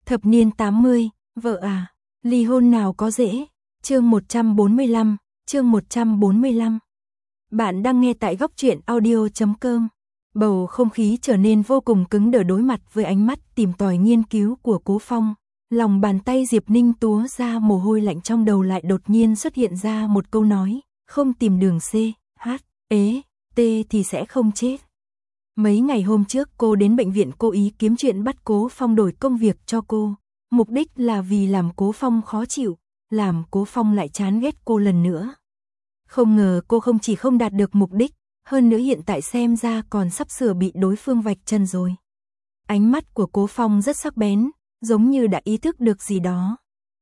Thập niên 80, vợ à, ly hôn nào có dễ. Chương 145, chương 145. Bạn đang nghe tại góc truyện audio.com. Bầu không khí trở nên vô cùng cứng đờ đối mặt với ánh mắt tìm tòi nghiên cứu của Cố Phong. Lòng bàn tay Diệp Ninh túa ra mồ hôi lạnh, trong đầu lại đột nhiên xuất hiện ra một câu nói, không tìm đường C, H, E, T thì sẽ không chết. Mấy ngày hôm trước cô đến bệnh viện cố ý kiếm chuyện bắt Cố Phong đổi công việc cho cô. Mục đích là vì làm Cố Phong khó chịu, làm Cố Phong lại chán ghét cô lần nữa. Không ngờ cô không chỉ không đạt được mục đích, hơn nữa hiện tại xem ra còn sắp sửa bị đối phương vạch chân rồi. Ánh mắt của Cố Phong rất sắc bén, giống như đã ý thức được gì đó.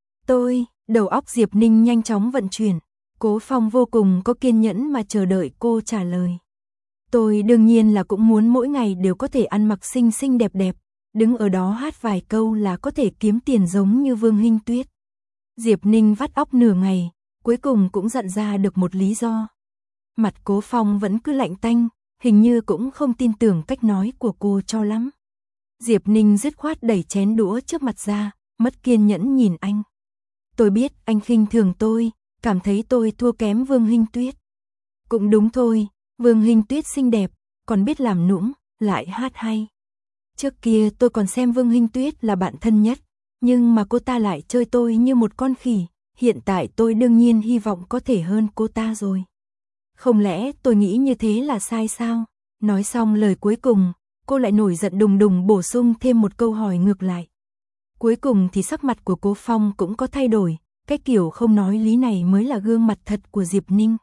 Đầu óc Diệp Ninh nhanh chóng vận chuyển. Cố Phong vô cùng có kiên nhẫn mà chờ đợi cô trả lời. Tôi đương nhiên là cũng muốn mỗi ngày đều có thể ăn mặc xinh xinh đẹp đẹp, đứng ở đó hát vài câu là có thể kiếm tiền giống như Vương Hinh Tuyết. Diệp Ninh vắt óc nửa ngày, cuối cùng cũng dặn ra được một lý do. Mặt Cố Phong vẫn cứ lạnh tanh, hình như cũng không tin tưởng cách nói của cô cho lắm. Diệp Ninh dứt khoát đẩy chén đũa trước mặt ra, mất kiên nhẫn nhìn anh. Tôi biết anh khinh thường tôi, cảm thấy tôi thua kém Vương Hinh Tuyết. Cũng đúng thôi, Vương Hinh Tuyết xinh đẹp, còn biết làm nũng, lại hát hay. Trước kia tôi còn xem Vương Hinh Tuyết là bạn thân nhất, nhưng mà cô ta lại chơi tôi như một con khỉ, hiện tại tôi đương nhiên hy vọng có thể hơn cô ta rồi. Không lẽ tôi nghĩ như thế là sai sao? Nói xong lời cuối cùng, cô lại nổi giận đùng đùng bổ sung thêm một câu hỏi ngược lại. Cuối cùng thì sắc mặt của Cố Phong cũng có thay đổi, cái kiểu không nói lý này mới là gương mặt thật của Diệp Ninh.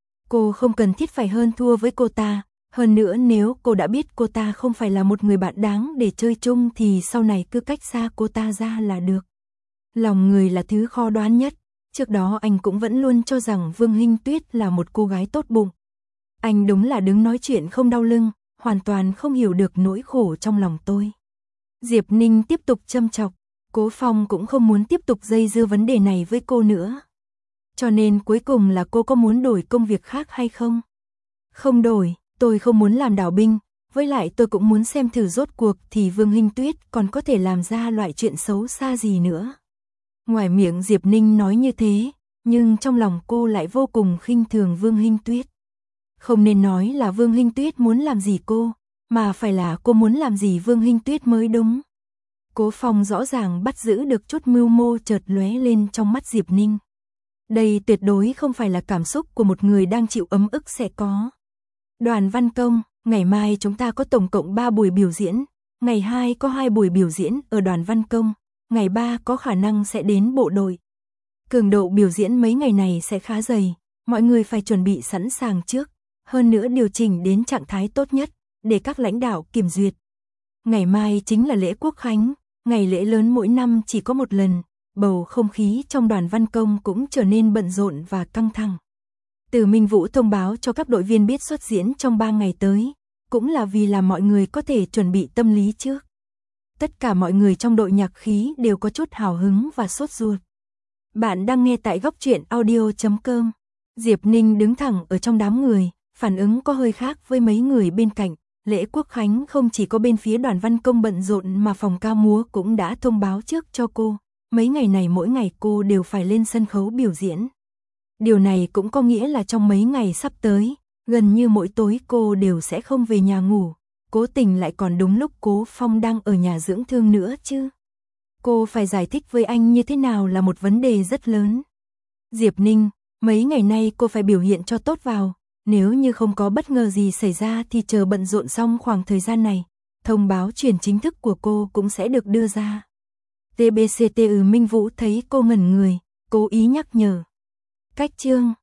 Cô không cần thiết phải hơn thua với cô ta, hơn nữa nếu cô đã biết cô ta không phải là một người bạn đáng để chơi chung thì sau này cứ cách xa cô ta ra là được. Lòng người là thứ khó đoán nhất, trước đó anh cũng vẫn luôn cho rằng Vương Hinh Tuyết là một cô gái tốt bụng. Anh đúng là đứng nói chuyện không đau lưng, hoàn toàn không hiểu được nỗi khổ trong lòng tôi. Diệp Ninh tiếp tục châm chọc, Cố Phong cũng không muốn tiếp tục dây dưa vấn đề này với cô nữa. Cho nên cuối cùng là cô có muốn đổi công việc khác hay không? Không đổi, tôi không muốn làm đảo binh, với lại tôi cũng muốn xem thử rốt cuộc thì Vương Hinh Tuyết còn có thể làm ra loại chuyện xấu xa gì nữa. Ngoài miệng Diệp Ninh nói như thế, nhưng trong lòng cô lại vô cùng khinh thường Vương Hinh Tuyết. Không nên nói là Vương Hinh Tuyết muốn làm gì cô, mà phải là cô muốn làm gì Vương Hinh Tuyết mới đúng. Cố Phong rõ ràng bắt giữ được chút mưu mô chợt lóe lên trong mắt Diệp Ninh. Đây tuyệt đối không phải là cảm xúc của một người đang chịu ấm ức sẽ có. Đoàn văn công, ngày mai chúng ta có tổng cộng 3 buổi biểu diễn, ngày 2 có 2 buổi biểu diễn ở đoàn văn công, ngày 3 có khả năng sẽ đến bộ đội. Cường độ biểu diễn mấy ngày này sẽ khá dày, mọi người phải chuẩn bị sẵn sàng trước, hơn nữa điều chỉnh đến trạng thái tốt nhất, để các lãnh đạo kiểm duyệt. Ngày mai chính là lễ Quốc khánh, ngày lễ lớn mỗi năm chỉ có một lần, bầu không khí trong đoàn văn công cũng trở nên bận rộn và căng thẳng. Từ Minh Vũ thông báo cho các đội viên biết xuất diễn trong 3 ngày tới, cũng là vì là mọi người có thể chuẩn bị tâm lý trước. Tất cả mọi người trong đội nhạc khí đều có chút hào hứng và sốt ruột. Bạn đang nghe tại góc truyện audio.com. Diệp Ninh đứng thẳng ở trong đám người, phản ứng có hơi khác với mấy người bên cạnh. Lễ Quốc khánh không chỉ có bên phía đoàn văn công bận rộn mà phòng ca múa cũng đã thông báo trước cho cô. Mấy ngày này mỗi ngày cô đều phải lên sân khấu biểu diễn. Điều này cũng có nghĩa là trong mấy ngày sắp tới, gần như mỗi tối cô đều sẽ không về nhà ngủ. Cố tình lại còn đúng lúc Cố Phong đang ở nhà dưỡng thương nữa chứ. Cô phải giải thích với anh như thế nào là một vấn đề rất lớn. Diệp Ninh, mấy ngày nay cô phải biểu hiện cho tốt vào. Nếu như không có bất ngờ gì xảy ra thì chờ bận rộn xong khoảng thời gian này, thông báo chuyển chính thức của cô cũng sẽ được đưa ra. TBCTU Minh Vũ thấy cô ngẩn người, cố ý nhắc nhở. Cách chương